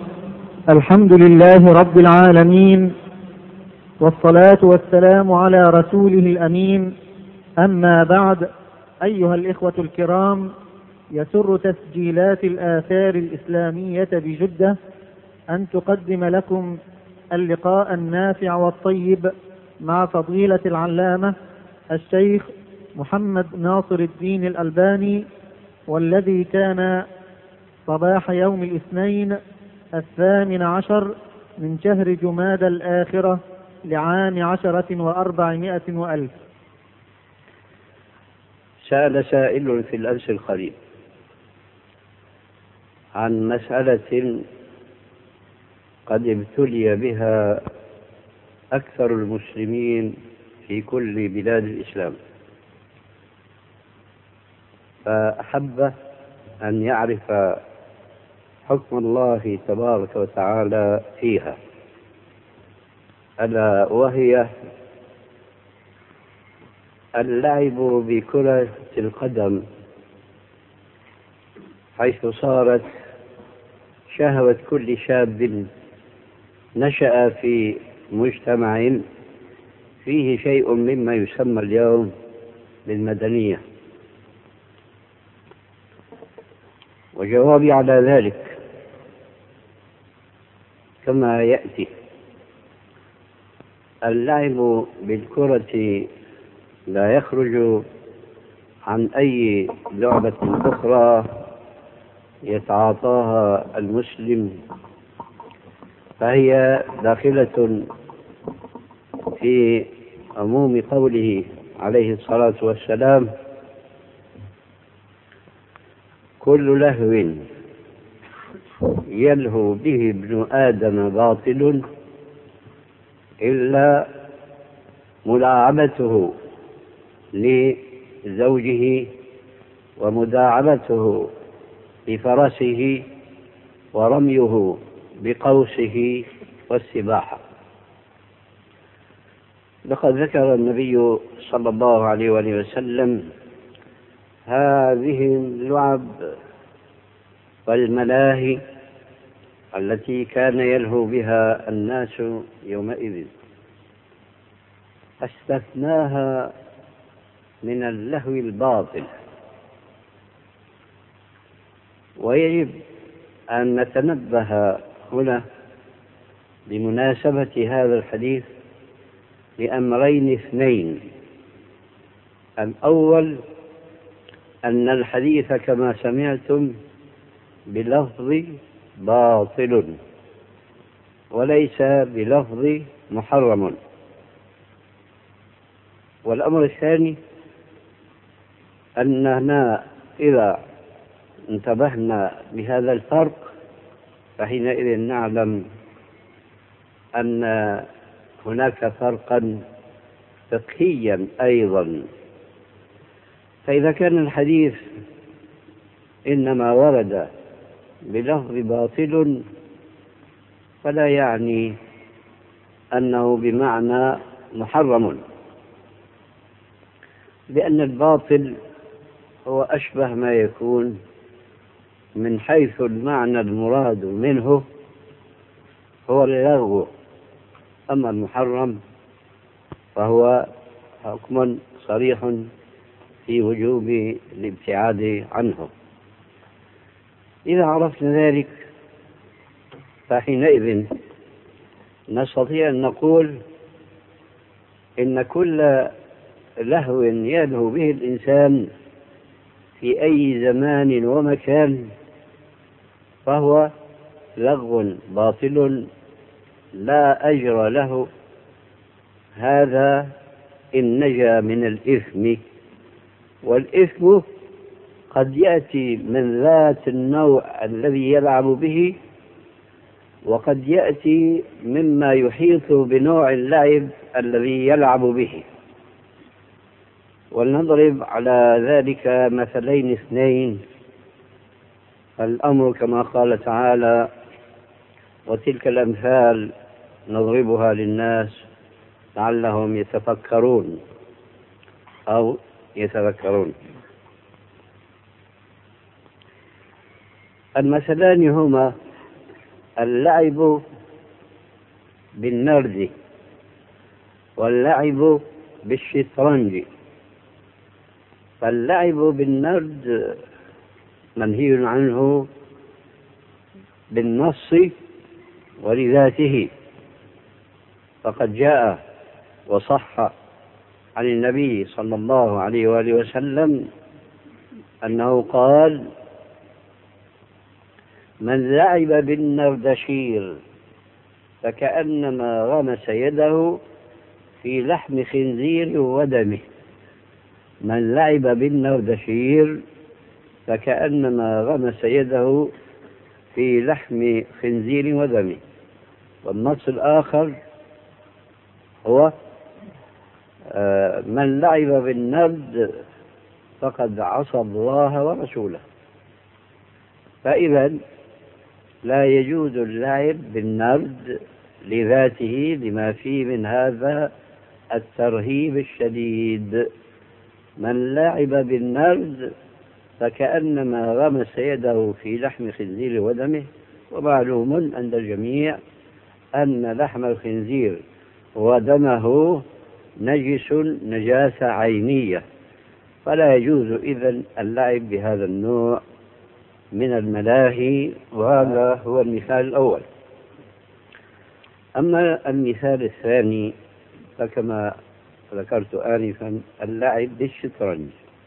الحمد لله رب العالمين، والصلاة والسلام على رسوله الأمين. أما بعد، أيها الإخوة الكرام، يسر تسجيلات الآثار الإسلامية بجدة أن تقدم لكم اللقاء النافع والطيب مع فضيلة العلامة الشيخ محمد ناصر الدين الألباني، والذي كان صباح يوم الاثنين 18 من شهر جمادى الآخرة لعام 10 و400 وألف. سأل سائل في الأمس القريب عن مسألة قد ابتلي بها أكثر المسلمين في كل بلاد الإسلام، فأحب أن يعرف حكم الله تبارك وتعالى فيها، ألا وهي اللعب بكرة القدم، حيث صارت شهوة كل شاب نشأ في مجتمع فيه شيء مما يسمى اليوم بالمدنية. وجوابي على ذلك كما يأتي: اللعب بالكرة لا يخرج عن أي لعبة أخرى يتعاطاها المسلم، فهي داخلة في عموم قوله عليه الصلاة والسلام: كل لهو يلهو به ابن آدم باطل إلا ملاعبته لزوجه ومداعبته بفرسه ورميه بقوسه والسباحة. لقد ذكر النبي صلى الله عليه وآله وسلم هذه اللعب والملاهي التي كان يلهو بها الناس يومئذ، استثناها من اللهو الباطل. ويجب أن نتنبه هنا بمناسبة هذا الحديث لأمرين اثنين: الأول أن الحديث كما سمعتم بلفظ باطل وليس بلفظ محرم. والأمر الثاني أننا إذا انتبهنا بهذا الفرق فحينئذ نعلم أن هناك فرقا فقهيا أيضا. فإذا كان الحديث إنما ورد بلفظ باطل فلا يعني أنه بمعنى محرم، لأن الباطل هو أشبه ما يكون من حيث المعنى المراد منه هو اللغو، أما المحرم فهو حكم صريح في وجوب الابتعاد عنه. إذا عرفنا ذلك فحينئذ نستطيع أن نقول إن كل لهو يلهو به الإنسان في أي زمان ومكان فهو لغو باطل لا أجر له، هذا إن نجا من الإثم. والإثم قد يأتي من ذات النوع الذي يلعب به، وقد يأتي مما يحيط بنوع اللعب الذي يلعب به. ولنضرب على ذلك مثلين اثنين. الأمر كما قال تعالى: وتلك الأمثال نضربها للناس لعلهم يتفكرون أو يتذكرون. المثلان هما اللعب بالنرد واللعب بالشطرنج. فاللعب بالنرد منهي عنه بالنص ولذاته، فقد جاء وصح عن النبي صلى الله عليه وآله وسلم أنه قال: من لعب بالنردشير فكأنما غمس يده في لحم خنزير ودمه. من لعب بالنردشير فكأنما غمس يده في لحم خنزير ودمه. والنص الآخر هو: من لعب بالنرد فقد عصى الله ورسوله. فإذا لا يجوز اللعب بالنرد لذاته لما فيه من هذا الترهيب الشديد. من لعب بالنرد فكأنما غمس يده في لحم خنزير ودمه. ومعلوم عند الجميع أن لحم الخنزير ودمه نجس نجاسة عينية، فلا يجوز إذن اللعب بهذا النوع من الملاهي. وهذا هو المثال الأول. أما المثال الثاني فكما ذكرت آنفا اللعب بالشطرنج.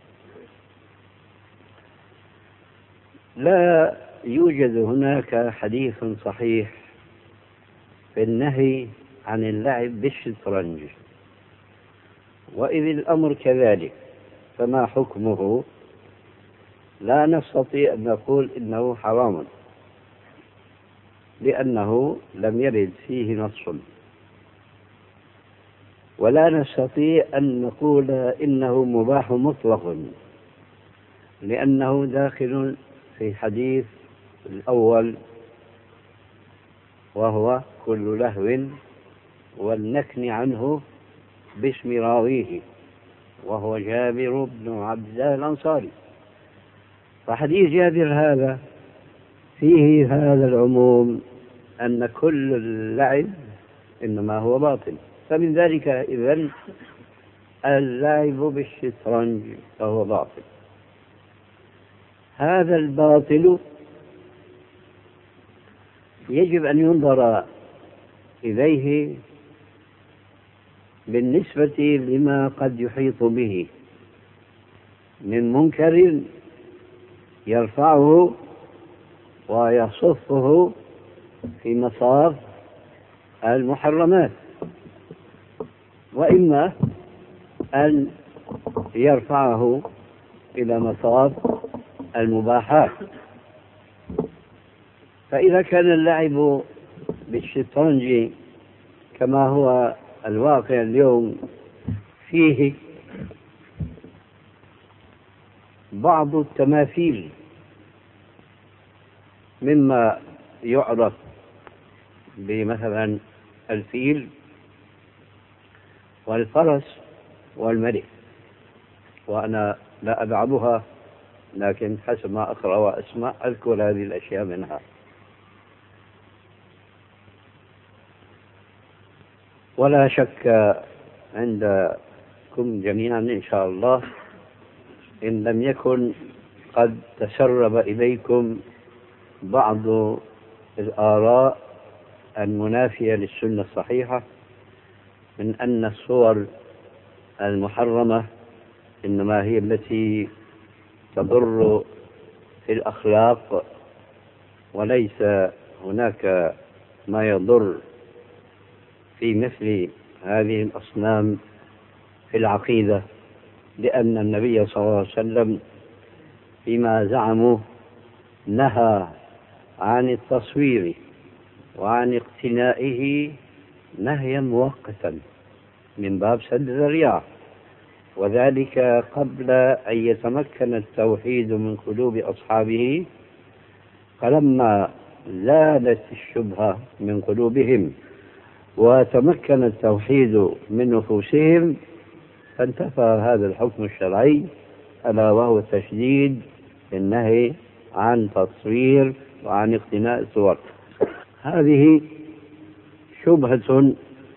لا يوجد هناك حديث صحيح في النهي عن اللعب بالشطرنج، وإذ الأمر كذلك فما حكمه؟ لا نستطيع أن نقول إنه حرام، لأنه لم يرد فيه نص، ولا نستطيع أن نقول إنه مباح مطلق، لأنه داخل في حديث الأول وهو كل لهو والنكن عنه باسم راويه، وهو جابر بن عبد الله الأنصاري. فحديث جابر هذا فيه هذا العموم أن كل اللعب إنما هو باطل. فمن ذلك إذن اللعب بالشطرنج فهو باطل. هذا الباطل يجب أن ينظر إليه بالنسبة لما قد يحيط به من منكر يرفعه ويصفه في مصاف المحرمات، وإما أن يرفعه إلى مصاف المباحات. فإذا كان اللعب بالشطرنج كما هو الواقع اليوم فيه بعض التماثيل مما يعرف بمثلا الفيل والفرس والملك، وأنا لا أدعمها، لكن حسب ما أقرأ وأسمع أذكر هذه الأشياء منها. ولا شك عندكم جميعا إن شاء الله إن لم يكن قد تسرب إليكم بعض الآراء المنافية للسنة الصحيحة من أن الصور المحرمة إنما هي التي تضر في الأخلاق، وليس هناك ما يضر في مثل هذه الأصنام في العقيدة، لأن النبي صلى الله عليه وسلم فيما زعموا نهى عن التصوير وعن اقتنائه نهيا مؤقتا من باب سد الذريعة، وذلك قبل أن يتمكن التوحيد من قلوب أصحابه. فلما زالت الشبهة من قلوبهم وتمكن التوحيد من نفوسهم فانتفى هذا الحكم الشرعي، ألا وهو التشديد في النهي عن تصوير وعن اقتناء الصور. هذه شبهة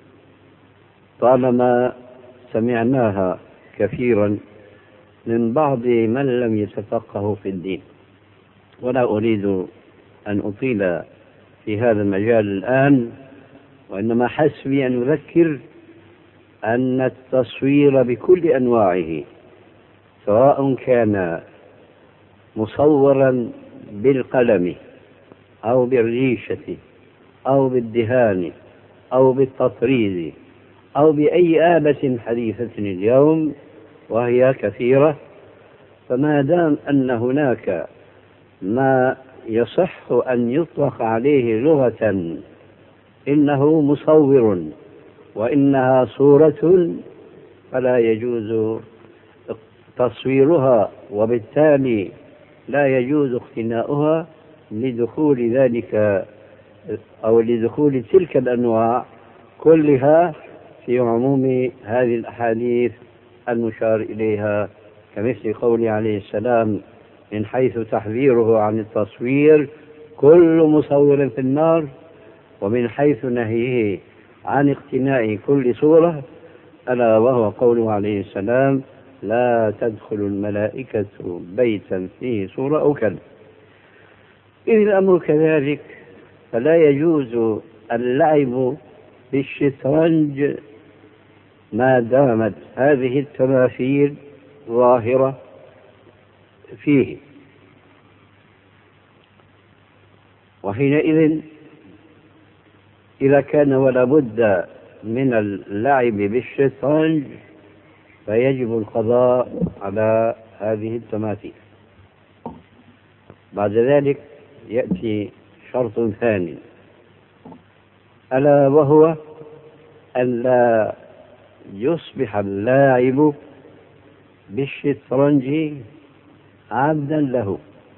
طالما سمعناها كثيرا من بعض من لم يتفقهوا في الدين، ولا أريد أن أطيل في هذا المجال الآن، وإنما حسبي أن أذكر أن التصوير بكل أنواعه، سواء كان مصورا بالقلم أو بالريشة أو بالدهان أو بالتطريز أو بأي آلة حديثة اليوم وهي كثيرة، فما دام أن هناك ما يصح أن يطلق عليه لغة إنه مصور وإنها صورة، فلا يجوز تصويرها، وبالتالي لا يجوز اقتناؤها لدخول ذلك أو لدخول تلك الأنواع كلها في عموم هذه الأحاديث المشار إليها، كمثل قوله عليه السلام من حيث تحذيره عن التصوير كل مصور في النار، ومن حيث نهيه عن اقتناء كل صورة ألا وهو قوله عليه السلام لا تدخل الملائكة بيتا فيه صورة أو كلب. إذ الأمر كذلك فلا يجوز اللعب بالشطرنج ما دامت هذه التماثيل ظاهرة فيه، وحينئذ إذا كان ولا بد من اللعب بالشطرنج فيجب القضاء على هذه التماثيل. بعد ذلك يأتي شرط ثاني، ألا وهو أن لا يصبح اللاعب بالشطرنج عبدا له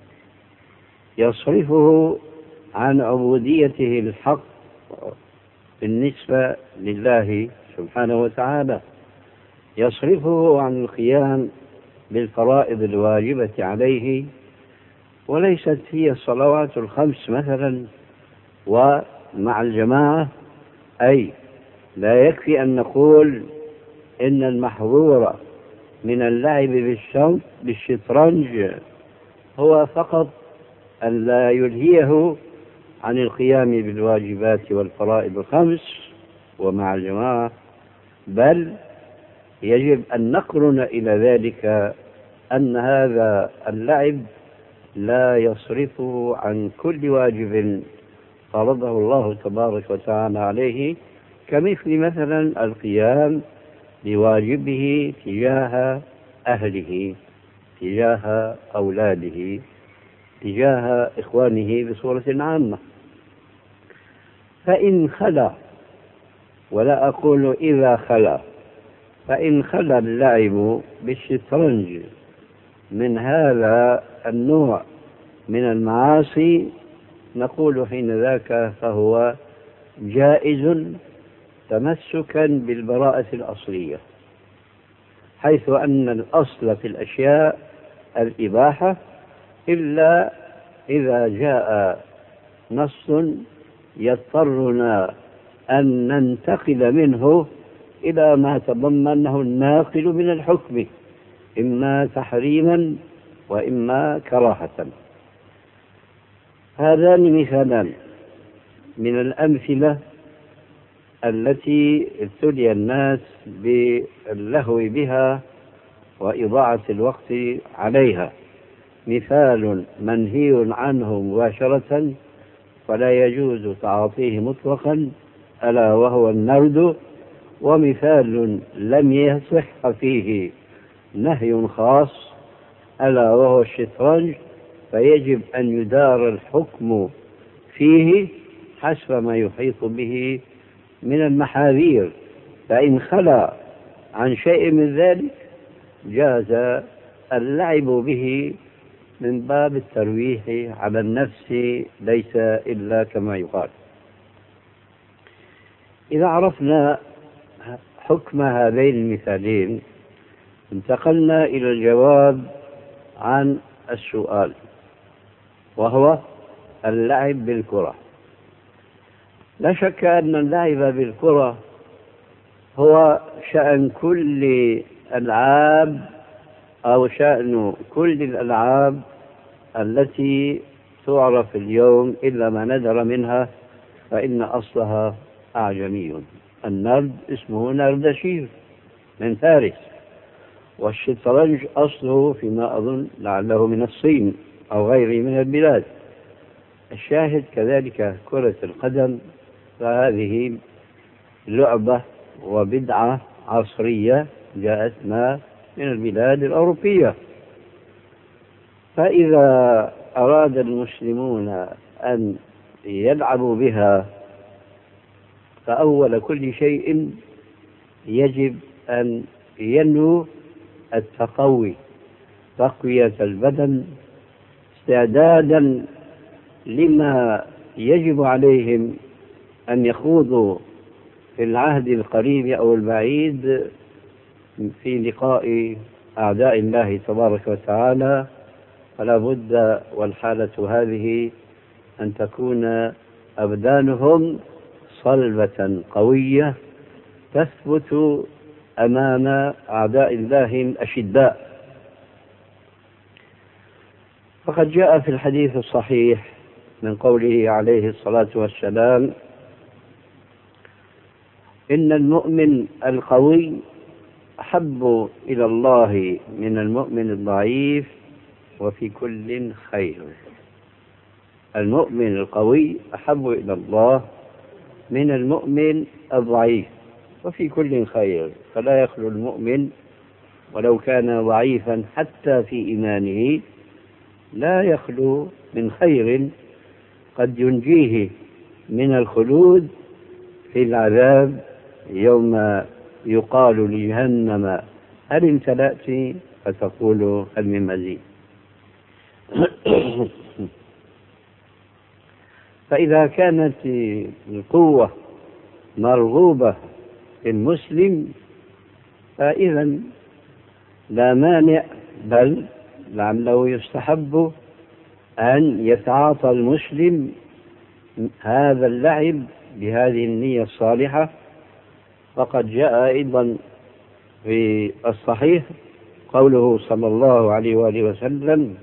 يصرفه عن عبوديته الحق بالنسبة لله سبحانه وتعالى، يصرفه عن القيام بالفرائض الواجبة عليه، وليست هي الصلوات الخمس مثلا ومع الجماعة، أي لا يكفي أن نقول إن المحظور من اللعب بالشطرنج هو فقط أن لا يلهيه عن القيام بالواجبات والفرائض الخمس ومع الجماعة، بل يجب أن نقرن إلى ذلك أن هذا اللعب لا يصرفه عن كل واجب فرضه الله تبارك وتعالى عليه، كمثل مثلا القيام بواجبه تجاه أهله، تجاه أولاده، تجاه إخوانه بصورة عامة. فإن خلا، ولا أقول إذا خلا، فإن خلا اللعب بالشطرنج من هذا النوع من المعاصي نقول حين ذاك فهو جائز تمسكا بالبراءة الأصلية، حيث أن الأصل في الأشياء الإباحة إلا إذا جاء نص يضطرنا أن ننتقل منه إلى ما تضمنه الناقل من الحكم، إما تحريما وإما كراهة. هذان مثالان من الأمثلة التي ابتلي الناس باللهو بها وإضاعة الوقت عليها، مثال منهي عنه مباشرة فلا يجوز تعاطيه مطلقا ألا وهو النرد، ومثال لم يصح فيه نهي خاص ألا وهو الشطرنج، فيجب أن يدار الحكم فيه حسب ما يحيط به من المحاذير، فإن خلا عن شيء من ذلك جاز اللعب به من باب الترويح على النفس، ليس إلا كما يقال. إذا عرفنا حكم هذين المثالين انتقلنا إلى الجواب عن السؤال، وهو اللعب بالكرة. لا شك أن اللعب بالكرة هو شأن كل الألعاب، أو شأن كل الألعاب التي تعرف اليوم، إلا ما ندر منها فإن أصلها أعجمي. النرد اسمه نردشير من فارس، والشطرنج أصله فيما أظن لعله من الصين أو غيره من البلاد. الشاهد كذلك كرة القدم، فهذه لعبة وبدعة عصرية جاءتنا من البلاد الأوروبية. فإذا أراد المسلمون أن يلعبوا بها، فأول كل شيء يجب أن ينووا التقوي، تقوية البدن، استعدادا لما يجب عليهم أن يخوضوا في العهد القريب أو البعيد في لقاء أعداء الله تبارك وتعالى. فلا بد والحالة هذه أن تكون أبدانهم صلبة قوية تثبت أمام أعداء الله الأشداء. فقد جاء في الحديث الصحيح من قوله عليه الصلاة والسلام: إن المؤمن القوي أحب إلى الله من المؤمن الضعيف وفي كل خير. المؤمن القوي أحب إلى الله من المؤمن الضعيف وفي كل خير. فلا يخلو المؤمن ولو كان ضعيفا حتى في إيمانه، لا يخلو من خير قد ينجيه من الخلود في العذاب يوم يقال لجهنم: هل امتلأت؟ فتقول: هل من مزيد؟ فإذا كانت القوة مرغوبة في المسلم، فإذا لا مانع، بل لعله يستحب أن يتعاطى المسلم هذا اللعب بهذه النية الصالحة. فقد جاء أيضا في الصحيح قوله صلى الله عليه وآله وسلم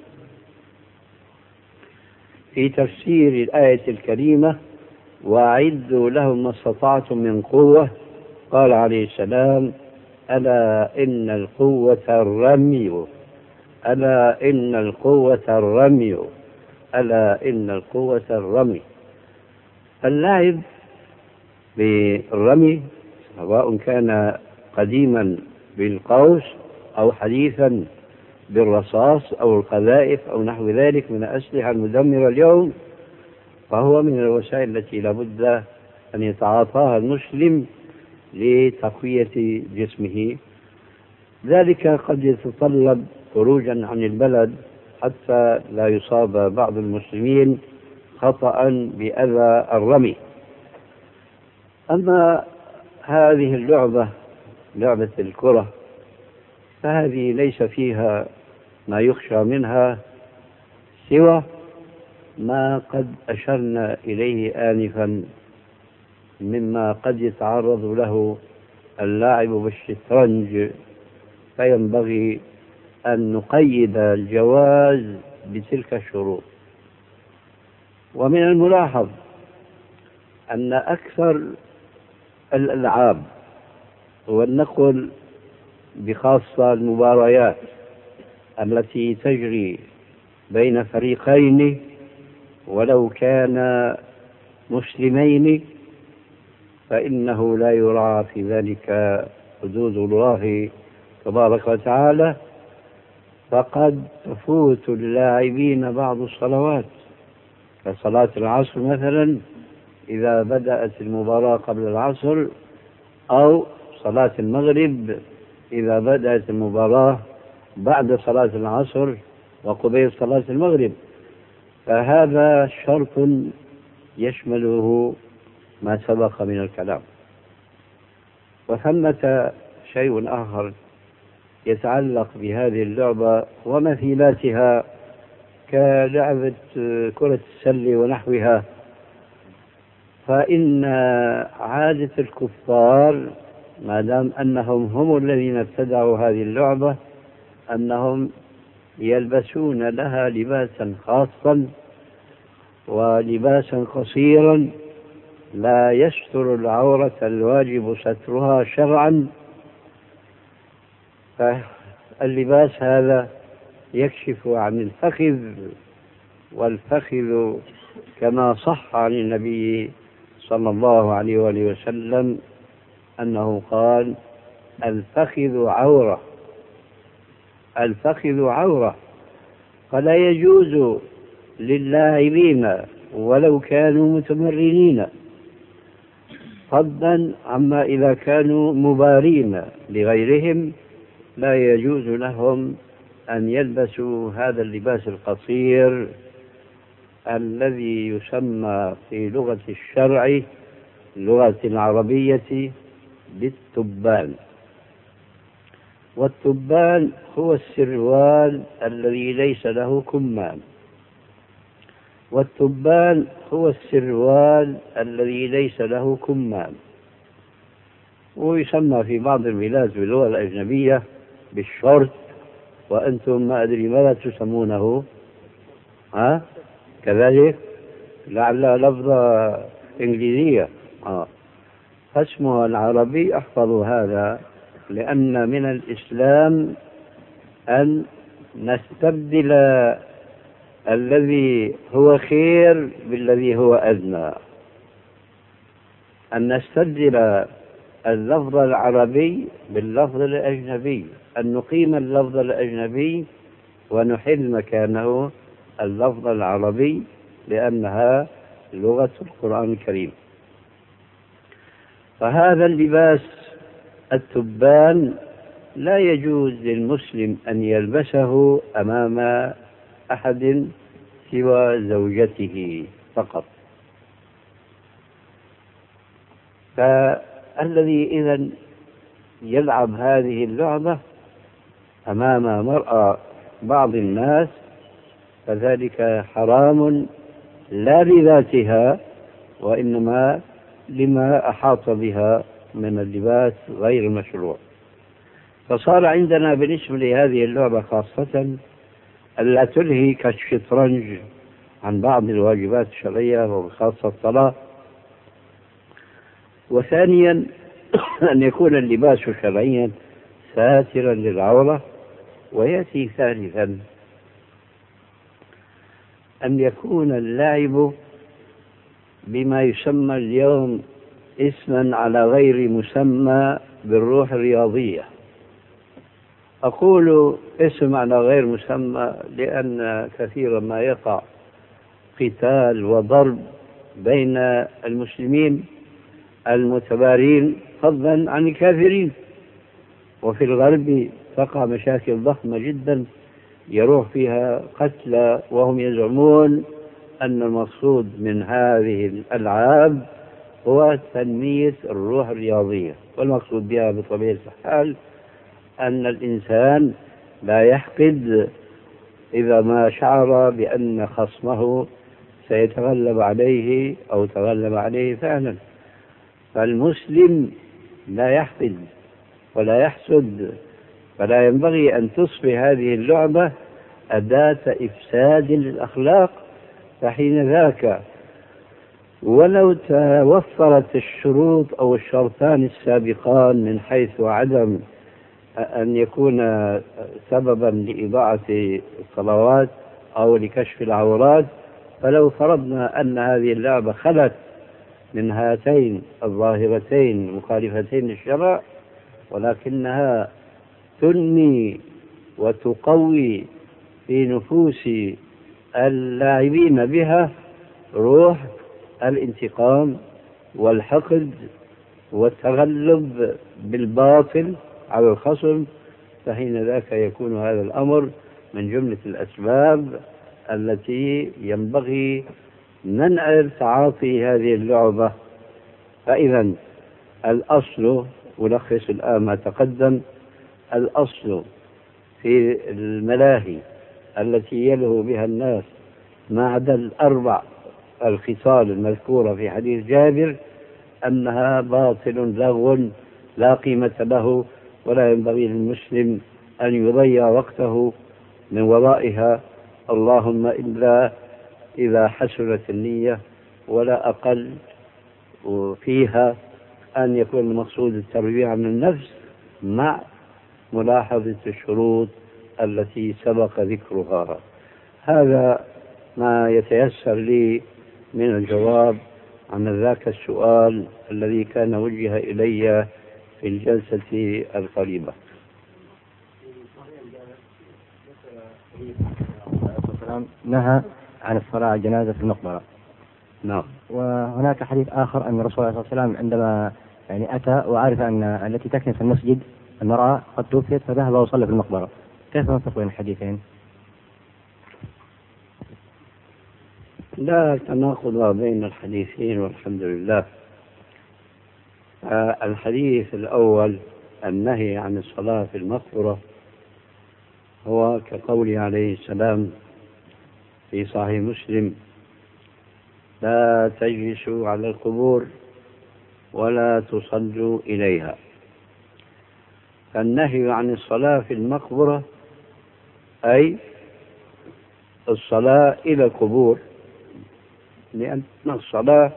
في تفسير الآية الكريمة: وأعدوا لهم ما استطعتم من قوة. قال عليه السلام: ألا إن القوة الرمي، ألا إن القوة الرمي، ألا إن القوة الرمي. اللعب بالرمي سواء كان قديما بالقوس أو حديثا بالرصاص أو القذائف أو نحو ذلك من الأسلحة المدمرة اليوم، فهو من الوسائل التي لابد أن يتعاطاها المسلم لتقوية جسمه. ذلك قد يتطلب خروجا عن البلد حتى لا يصاب بعض المسلمين خطأ بأذى الرمي. أما هذه اللعبة، لعبة الكرة، فهذه ليس فيها ما يخشى منها سوى ما قد أشرنا إليه آنفا مما قد يتعرض له اللاعب بالشطرنج، فينبغي أن نقيد الجواز بتلك الشروط. ومن الملاحظ أن أكثر الألعاب، ولنقل بخاصة المباريات التي تجري بين فريقين ولو كان مسلمين، فإنه لا يراعى في ذلك حدود الله تبارك وتعالى، فقد تفوت اللاعبين بعض الصلوات، كصلاة العصر مثلا إذا بدأت المباراة قبل العصر، أو صلاة المغرب إذا بدأت المباراة بعد صلاة العصر وقبيل صلاة المغرب. فهذا شرط يشمله ما سبق من الكلام. وثمة شيء آخر يتعلق بهذه اللعبة ومثيلاتها كلعبة كرة السلة ونحوها، فإن عادة الكفار ما دام أنهم هم الذين ابتدعوا هذه اللعبة أنهم يلبسون لها لباسا خاصا ولباسا قصيرا لا يستر العورة الواجب سترها شرعا. فاللباس هذا يكشف عن الفخذ، والفخذ كما صح عن النبي صلى الله عليه وآله وسلم أنه قال: الفخذ عورة، الفخذ عورة. فلا يجوز للاعبين ولو كانوا متمرنين، فضلا عما إذا كانوا مبارين لغيرهم، لا يجوز لهم أن يلبسوا هذا اللباس القصير الذي يسمى في لغة الشرع اللغة العربية بالتبان. والتبان هو السروال الذي ليس له كمام، والتبان هو السروال الذي ليس له كمام، ويسمى في بعض البلاد باللغة الأجنبية بالشورت، وأنتم ما أدري ماذا تسمونه، كذلك لعلها لفظة إنجليزية. فاسمها العربي احفظوا هذا، لأن من الإسلام أن نستبدل الذي هو خير بالذي هو أدنى، أن نستبدل اللفظ العربي باللفظ الأجنبي، أن نقيم اللفظ الأجنبي ونحل مكانه اللفظ العربي، لأنها لغة القرآن الكريم. فهذا اللباس التبان لا يجوز للمسلم أن يلبسه أمام أحد سوى زوجته فقط. فالذي إذن يلعب هذه اللعبة أمام مرأة بعض الناس فذلك حرام، لا لذاتها وإنما لما أحاط بها من اللباس غير المشروع. فصار عندنا بالنسبة لهذه اللعبة خاصة ألا تلهي كالشطرنج عن بعض الواجبات الشرعية وخاصة الصلاة. وثانيا أن يكون اللباس شرعيا ساترا للعورة. ويأتي ثالثا أن يكون اللعب بما يسمى اليوم اسما على غير مسمى بالروح الرياضية. أقول اسم على غير مسمى لأن كثيرا ما يقع قتال وضرب بين المسلمين المتبارين فضلا عن الكافرين، وفي الغرب تقع مشاكل ضخمة جدا يروح فيها قتلى وهم يزعمون أن المقصود من هذه الألعاب هو تنمية الروح الرياضية، والمقصود بها بطبيعة الحال أن الإنسان لا يحقد إذا ما شعر بأن خصمه سيتغلب عليه أو تغلب عليه فعلا. فالمسلم لا يحقد ولا يحسد، فلا ينبغي أن تصبح هذه اللعبة أداة إفساد للأخلاق. فحين ذاك ولو توفرت الشروط أو الشرطان السابقان من حيث عدم أن يكون سببا لإضاعة الصلوات أو لكشف العورات، فلو فرضنا أن هذه اللعبة خلت من هاتين الظاهرتين مخالفتين للشرع، ولكنها تنمي وتقوي في نفوس اللاعبين بها روح الانتقام والحقد والتغلب بالباطل على الخصم، فحين ذاك يكون هذا الأمر من جملة الأسباب التي ينبغي منع تعاطي هذه اللعبة. فإذا الأصل، ألخص الآن ما تقدم، الأصل في الملاهي التي يلهو بها الناس ما عدا الأربع الخصال المذكورة في حديث جابر أنها باطل لغو لا قيمة له، ولا ينبغي للمسلم أن يضيع وقته من ورائها، اللهم إلا إذا حسنت النية، ولا أقل فيها أن يكون المقصود الترويع من النفس مع ملاحظة الشروط التي سبق ذكرها. هذا ما يتيسر لي من الجواب عن ذاك السؤال الذي كان وجه إلي في الجلسة القريبة. نهى عن الصلاة على الجنازة في المقبرة. نعم. وهناك حديث آخر أن الرسول صلى الله عليه وسلم عندما أتى وعرف أن التي تكنس في المسجد المرأة قد توفيت فذهب وصلى في المقبرة. كيف نفرق بين الحديثين؟ لا تناقض بين الحديثين والحمد لله. الحديث الأول النهي عن الصلاة في المقبرة هو كقوله عليه السلام في صحيح مسلم: لا تجلسوا على القبور ولا تصلوا إليها. فالنهي عن الصلاة في المقبرة أي الصلاة إلى القبور، لأن الصلاة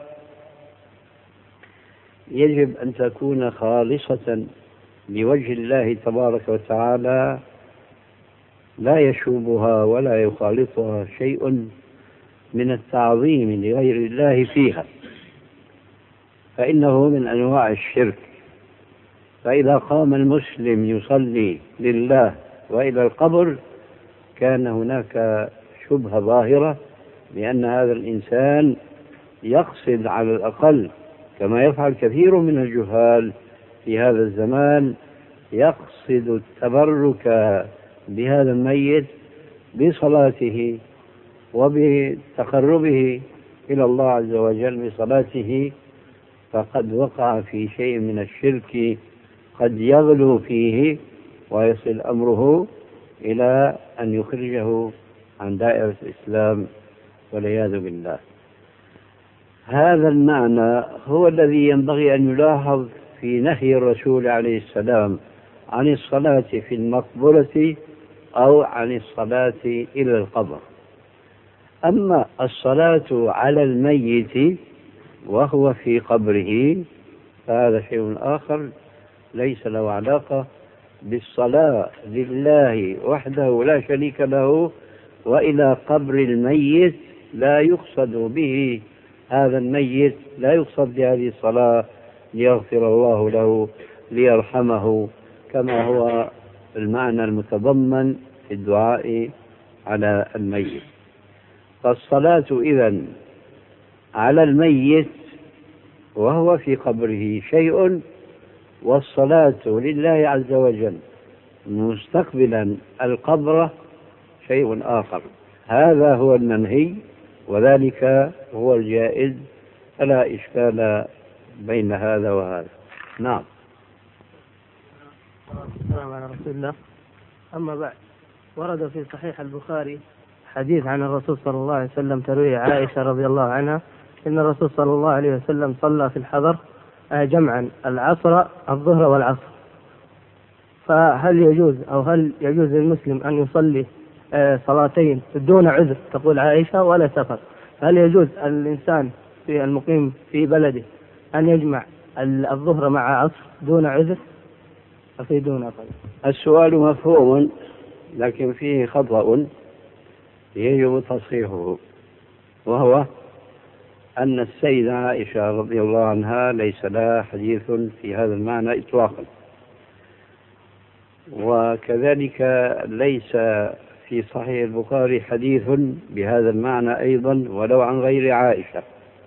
يجب أن تكون خالصة لوجه الله تبارك وتعالى، لا يشوبها ولا يخالطها شيء من التعظيم لغير الله فيها، فإنه من أنواع الشرك. فإذا قام المسلم يصلي لله وإلى القبر كان هناك شبهة ظاهرة، لأن هذا الإنسان يقصد على الأقل كما يفعل كثير من الجهال في هذا الزمان، يقصد التبرك بهذا الميت بصلاته وبتقربه إلى الله عز وجل بصلاته، فقد وقع في شيء من الشرك قد يغلو فيه ويصل أمره إلى أن يخرجه عن دائرة الإسلام والعياذ بالله. هذا المعنى هو الذي ينبغي أن يلاحظ في نهي الرسول عليه السلام عن الصلاة في المقبرة أو عن الصلاة إلى القبر. أما الصلاة على الميت وهو في قبره فهذا شيء آخر، ليس له علاقة بالصلاة لله وحده لا شريك له وإلى قبر الميت، لا يقصد به هذا الميت، لا يقصد بهذه الصلاة ليغفر الله له ليرحمه، كما هو المعنى المتضمن في الدعاء على الميت. فالصلاة إذن على الميت وهو في قبره شيء، والصلاة لله عز وجل مستقبلا القبر شيء آخر. هذا هو المنهي وذلك هو الجائز، فلا إشكال بين هذا وهذا. نعم. السلام على رسول الله. أما بعد، ورد في صحيح البخاري حديث عن الرسول صلى الله عليه وسلم تروي عائشة رضي الله عنها إن الرسول صلى الله عليه وسلم صلى في الحضر جمعا العصر الظهر والعصر. فهل يجوز أو هل يجوز للمسلم أن يصلي صلاتين دون عذر تقول عائشة ولا سفر؟ هل يجوز الإنسان في المقيم في بلده أن يجمع الظهر مع عصر دون عذر؟ أفيدونا طيب. السؤال مفهوم لكن فيه خطأ يجب تصحيحه، وهو أن السيدة عائشة رضي الله عنها ليس لها حديث في هذا المعنى إطلاقا، وكذلك ليس في صحيح البخاري حديث بهذا المعنى أيضا ولو عن غير عائشة،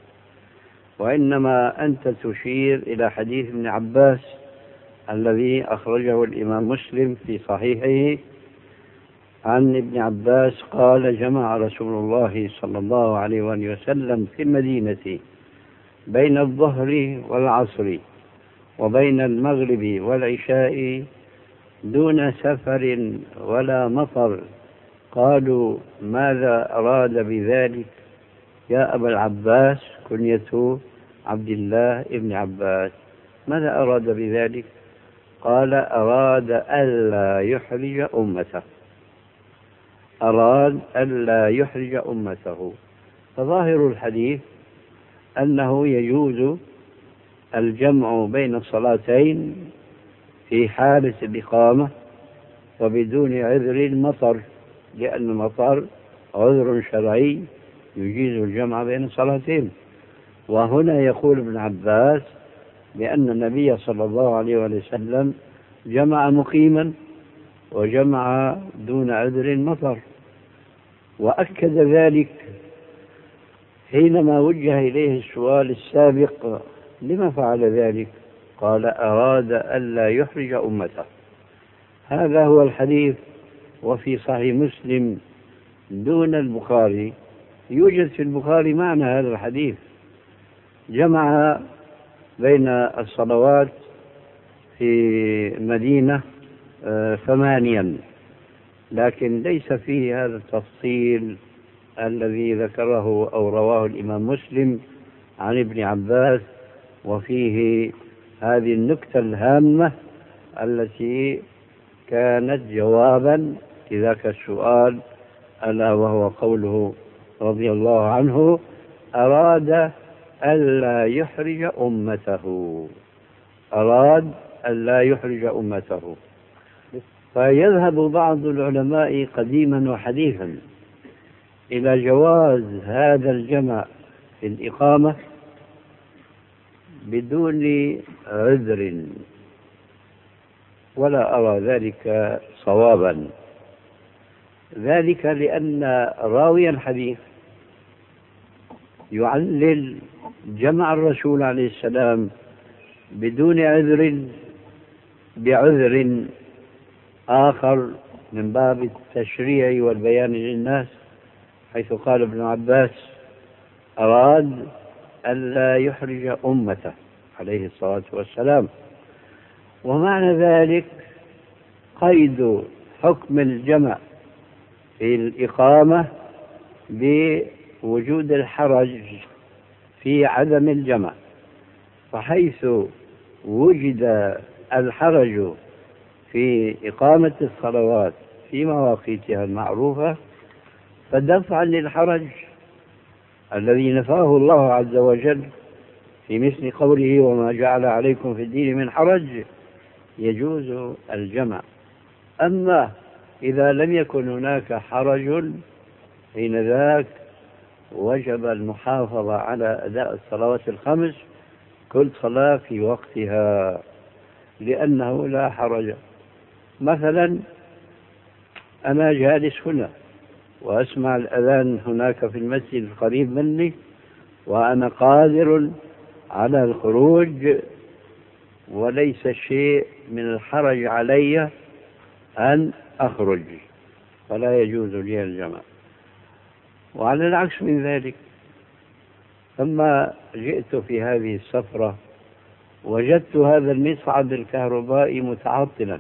وإنما أنت تشير إلى حديث ابن عباس الذي أخرجه الإمام مسلم في صحيحه عن ابن عباس قال: جمع رسول الله صلى الله عليه وآله وسلم في المدينة بين الظهر والعصر وبين المغرب والعشاء دون سفر ولا مطر. قالوا: ماذا أراد بذلك؟ يا أبا العباس، كنيته عبد الله ابن عباس. ماذا أراد بذلك؟ قال أراد ألا يحرج أمته، أراد ألا يحرج أمته. فظاهر الحديث أنه يجوز الجمع بين الصلاتين في حالة الإقامة وبدون عذر المطر، لأن المطر عذر شرعي يجيز الجمع بين الصلاتين. وهنا يقول ابن عباس بأن النبي صلى الله عليه وسلم جمع مقيما وجمع دون عذر المطر، وأكد ذلك حينما وجه إليه السؤال السابق: لما فعل ذلك؟ قال أراد ألا يحرج أمته. هذا هو الحديث. وفي صحيح مسلم دون البخاري يوجد في البخاري معنى هذا الحديث، جمع بين الصلوات في مدينة 8، لكن ليس فيه هذا التفصيل الذي ذكره أو رواه الإمام مسلم عن ابن عباس، وفيه هذه النكتة الهامة التي كانت جوابا لذاك السؤال، ألا وهو قوله رضي الله عنه: أراد ألا يحرج أمته، أراد ألا يحرج أمته. فيذهب بعض العلماء قديما وحديثا إلى جواز هذا الجمع في الإقامة بدون عذر، ولا أرى ذلك صوابا، ذلك لأن راوي الحديث يعلل جمع الرسول عليه السلام بدون عذر بعذر آخر من باب التشريع والبيان للناس، حيث قال ابن عباس: أراد ألا يحرج أمته عليه الصلاة والسلام. ومعنى ذلك قيد حكم الجمع في الإقامة بوجود الحرج في عدم الجمع، فحيث وجد الحرج في إقامة الصلوات في مواقيتها المعروفة، فدفعا للحرج الذي نفاه الله عز وجل في مثل قوله: وما جعل عليكم في الدين من حرج، يجوز الجمع. أما إذا لم يكن هناك حرج حين ذاك وجب المحافظة على أداء الصلوات الخمس، كل صلاة في وقتها، لأنه لا حرج. مثلا أنا جالس هنا وأسمع الأذان هناك في المسجد القريب مني، وأنا قادر على الخروج وليس شيء من الحرج علي أن أخرج، فلا يجوز لي الجمع. وعلى العكس من ذلك، لما جئت في هذه السفرة وجدت هذا المصعد الكهربائي متعطلا،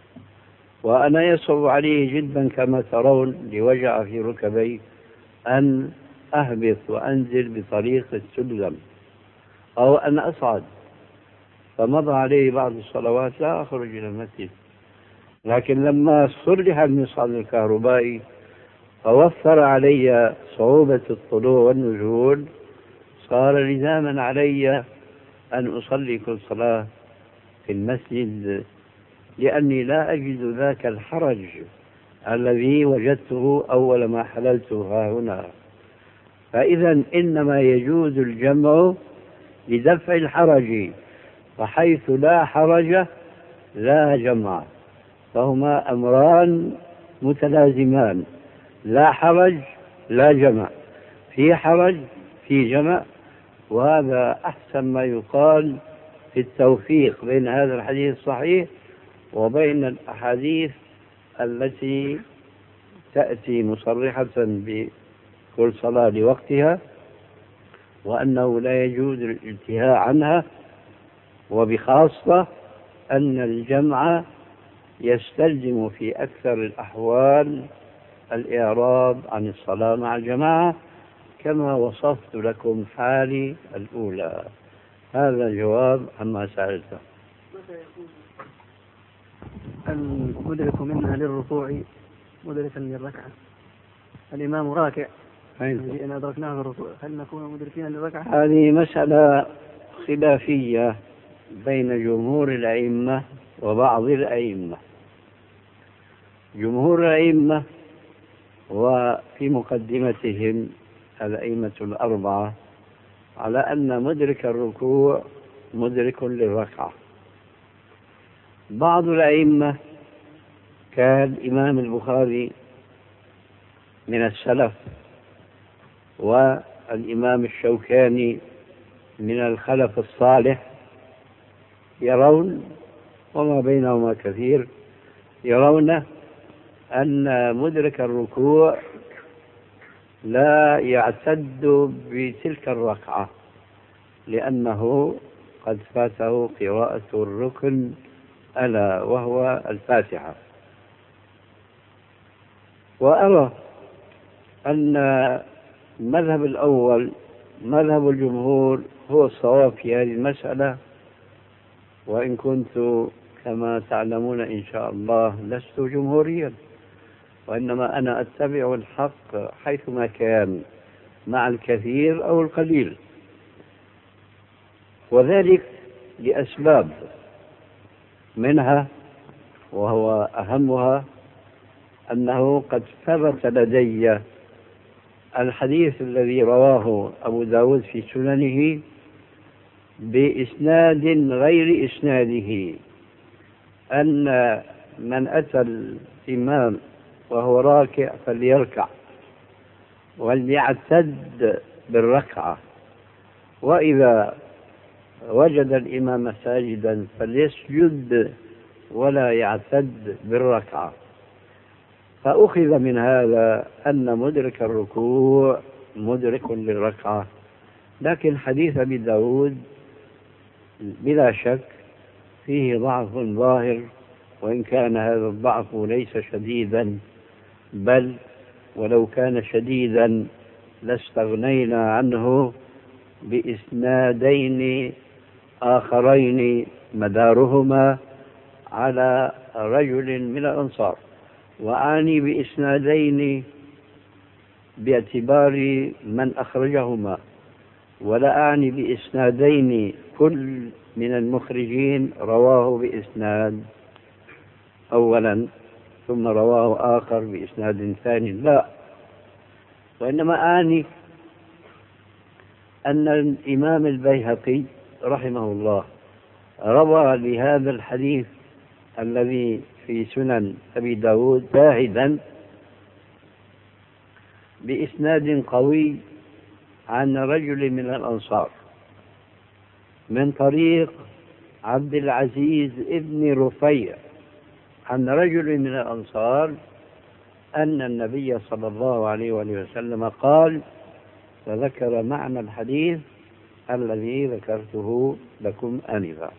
وأنا يصعب عليه جدا كما ترون لوجع في ركبي أن أهبط وأنزل بطريق السلم أو أن أصعد، فمضى عليه بعض الصلوات لا أخرج إلى المسجد. لكن لما صلح المصعد الكهربائي فوفر علي صعوبة الطلوع والنزول، صار لزاما علي أن أصلي كل صلاة في المسجد، لأني لا أجد ذاك الحرج الذي وجدته أول ما حللت ها هنا. فإذا إنما يجوز الجمع لدفع الحرج، وحيث لا حرج لا جمع، فهما أمران متلازمان: لا حرج لا جمع، في حرج في جمع. وهذا أحسن ما يقال في التوفيق بين هذا الحديث الصحيح وبين الأحاديث التي تأتي مصرحة بكل صلاة لوقتها، وأنه لا يجوز الانتهاء عنها، وبخاصة أن الجمع يستلزم في أكثر الأحوال الإعراض عن الصلاة مع الجماعة، كما وصفت لكم حالي الأولى. هذا جواب عما سألته. المدرك منها للركوع مدركا للركعة، الإمام راكع إن أدركناه في الركوع هل نكون مدركين للركعة؟ هذه مسألة خلافية بين جمهور الأئمة وبعض الأئمة. جمهور الأئمة وفي مقدمتهم الأئمة الأربعة على أن مدرك الركوع مدرك للركعة. بعض الأئمة كالإمام البخاري من السلف والإمام الشوكاني من الخلف الصالح يرون، وما بينهما كثير، يرون أن مدرك الركوع لا يعتد بتلك الركعة لأنه قد فاته قراءة الركن ألا وهو الفاتحة. وأرى أن المذهب الأول مذهب الجمهور هو الصواب في هذه المسألة، وإن كنت كما تعلمون إن شاء الله لست جمهوريا، وإنما أنا أتبع الحق حيثما كان مع الكثير أو القليل، وذلك لأسباب منها وهو أهمها أنه قد ثبت لدي الحديث الذي رواه أبو داود في سننه بإسناد غير إسناده أن من أتى الإمام وهو راكع فليركع وليعتد بالركعة، وإذا وجد الإمام ساجدا فليسجد ولا يعتد بالركعة. فأخذ من هذا أن مدرك الركوع مدرك للركعة. لكن حديث أبي داود بلا شك فيه ضعف ظاهر، وإن كان هذا الضعف ليس شديدا، بل ولو كان شديدا لاستغنينا عنه بإسنادين آخرين مدارهما على رجل من الأنصار. وأعني بإسنادين باعتبار من أخرجهما، ولا أعني بإسنادين كل من المخرجين رواه بإسناد أولا ثم رواه آخر بإسناد ثاني، لا، وإنما أعني أن الإمام البيهقي رحمه الله روى لهذا الحديث الذي في سنن أبي داود شاهدا بإسناد قوي عن رجل من الأنصار من طريق عبد العزيز ابن رفيع عن رجل من الأنصار أن النبي صلى الله عليه وسلم قال، فذكر معنى الحديث الذي ذكرته لكم آنفا.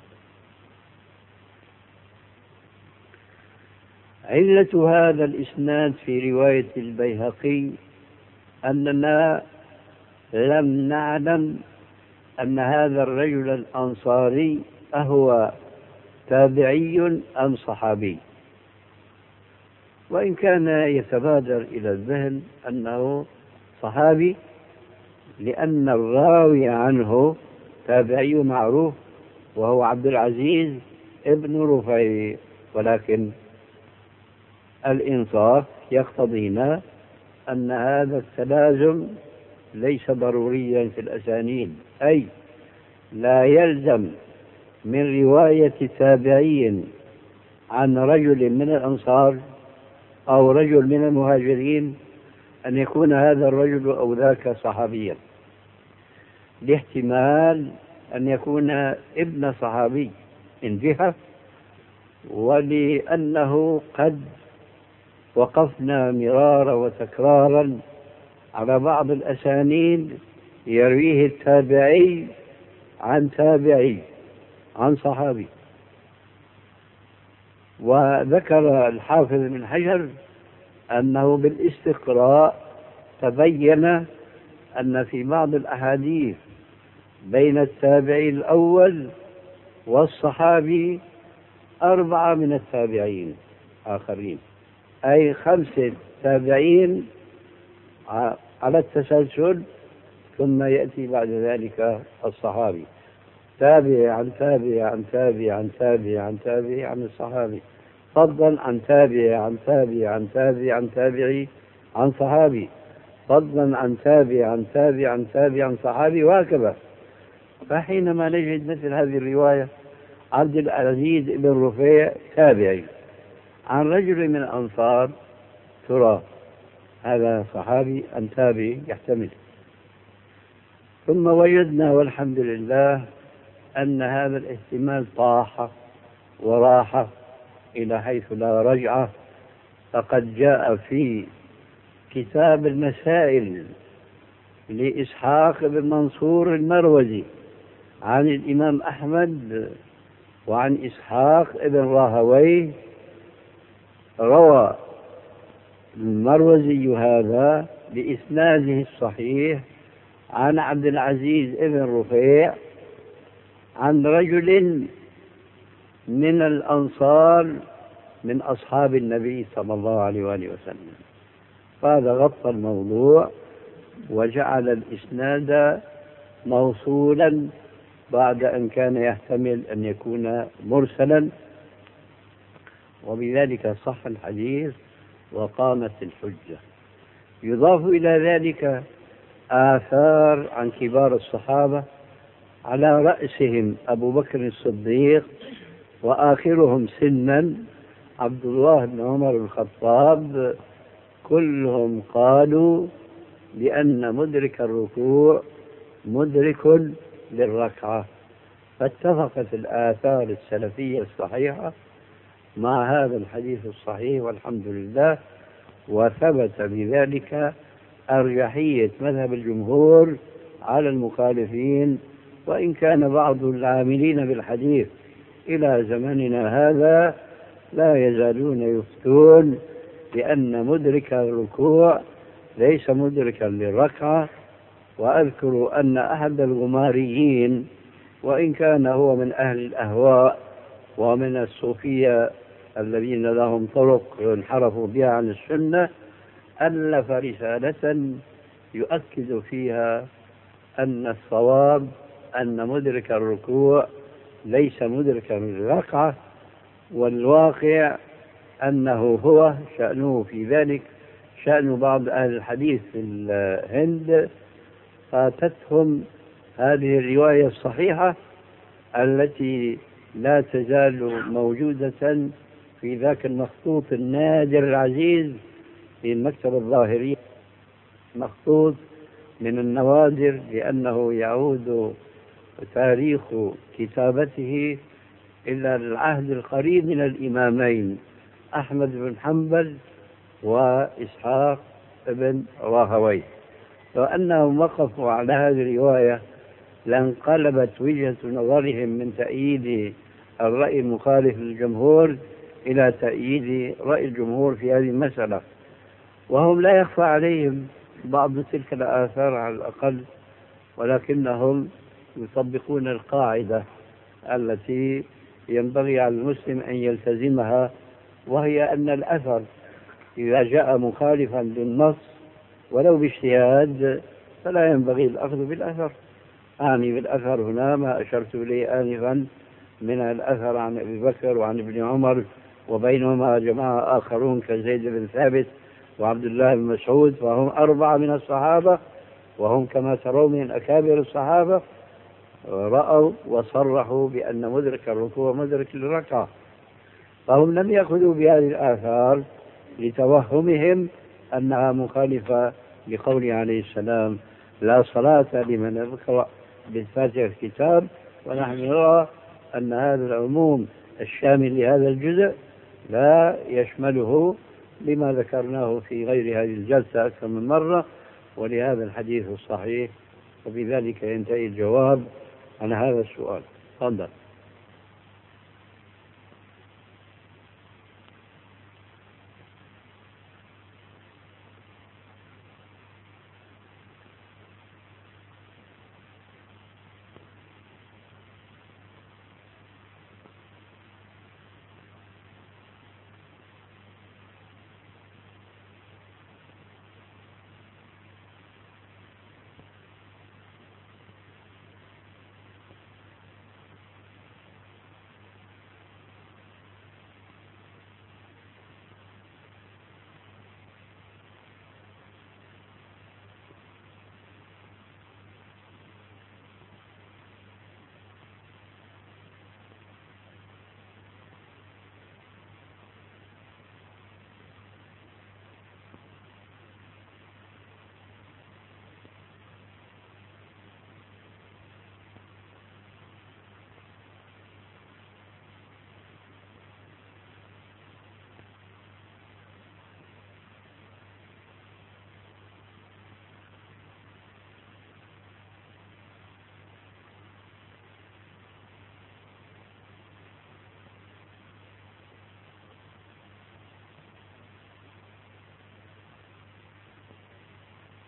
علة هذا الإسناد في رواية البيهقي أننا لم نعلم أن هذا الرجل الأنصاري أهو تابعي أم صحابي، وإن كان يتبادر إلى الذهن أنه صحابي لأن الراوي عنه تابعي معروف وهو عبد العزيز ابن رفيع، ولكن الإنصاف يقتضينا أن هذا التلازم ليس ضروريا في الأسانيد، أي لا يلزم من رواية تابعي عن رجل من الأنصار أو رجل من المهاجرين أن يكون هذا الرجل أو ذاك صحابيا، لاحتمال أن يكون ابن صحابي من جهة، ولأنه قد وقفنا مرارا وتكرارا على بعض الأسانيد يرويه التابعي عن تابعي عن صحابي. وذكر الحافظ بن حجر أنه بالاستقراء تبين أن في بعض الأحاديث بين التابعي الأول والصحابي 4 من التابعين آخرين، أي 5 تابعين على التسلسل، ثم يأتي بعد ذلك الصحابي، تابع عن تابع عن تابع عن تابع عن تابع عن الصحابي، فضلا عن تابع عن تابع عن تابع عن تابعي عن صحابي، فضلا عن تابع عن تابع عن تابع عن صحابي، وهكذا. فحينما نجد مثل هذه الرواية عبد العزيز بن رفيع تابعي عن رجل من الأنصار، ترى هذا صحابي أم تابعي؟ يحتمل. ثم وجدنا والحمد لله أن هذا الاحتمال طاح وراح إلى حيث لا رجعة، فقد جاء في كتاب المسائل لإسحاق بن منصور المروزي عن الإمام أحمد وعن إسحاق بن راهويه، روى المروزي هذا بإسناده الصحيح عن عبد العزيز بن رفيع عن رجل من الأنصار من أصحاب النبي صلى الله عليه وآله وسلم. فهذا غطى الموضوع وجعل الإسناد موصولا بعد أن كان يحتمل أن يكون مرسلا، وبذلك صح الحديث وقامت الحجة. يضاف إلى ذلك آثار عن كبار الصحابة على رأسهم أبو بكر الصديق، وآخرهم سنا عبد الله بن عمر الخطاب، كلهم قالوا بأن مدرك الركوع مدرك للركعة. فاتفقت الآثار السلفية الصحيحة مع هذا الحديث الصحيح والحمد لله، وثبت بذلك أرجحية مذهب الجمهور على المخالفين، وإن كان بعض العاملين بالحديث إلى زمننا هذا لا يزالون يفتون بأن مدرك الركوع ليس مدركا للركعة. وأذكر أن أحد الغماريين، وإن كان هو من أهل الأهواء ومن الصوفية الذين لهم طرق انحرفوا بها عن السنة، ألف رسالة يؤكد فيها أن الصواب أن مدرك الركوع ليس مدركا للركعة، والواقع أنه هو شأنه في ذلك شأن بعض أهل الحديث في الهند، فاتتهم هذه الرواية الصحيحة التي لا تزال موجودة في ذاك المخطوط النادر العزيز في المكتبة الظاهرية، مخطوط من النوادر لأنه يعود تاريخ كتابته إلى العهد القريب من الإمامين أحمد بن حنبل وإسحاق بن راهويه. لو أنهم وقفوا على هذه الرواية لانقلبت وجهة نظرهم من تأييد الرأي المخالف للجمهور إلى تأييد رأي الجمهور في هذه المسألة، وهم لا يخفى عليهم بعض تلك الآثار على الأقل، ولكنهم يطبقون القاعدة التي ينبغي على المسلم أن يلتزمها، وهي أن الأثر إذا جاء مخالفا للنص ولو باجتهاد فلا ينبغي الأخذ بالأثر. أعني بالأثر هنا ما أشرت إليه آنفا من الأثر عن أبي بكر وعن ابن عمر، وبينهما جماعة آخرون كزيد بن ثابت وعبد الله بن مسعود، فهم 4 من الصحابة، وهم كما ترون من أكابر الصحابة، رأوا وصرحوا بأن مدرك الركوع مدرك للركعة. فهم لم يأخذوا بهذه الآثار لتوهمهم أنها مخالفة لقوله عليه السلام لا صلاة لمن يقرأ بالفاتحة الكتاب، ونحن نرى أن هذا العموم الشامل لهذا الجزء لا يشمله لما ذكرناه في غير هذه الجلسة أكثر من مرة، ولهذا الحديث الصحيح. وبذلك ينتهي الجواب عن هذا السؤال. تفضل.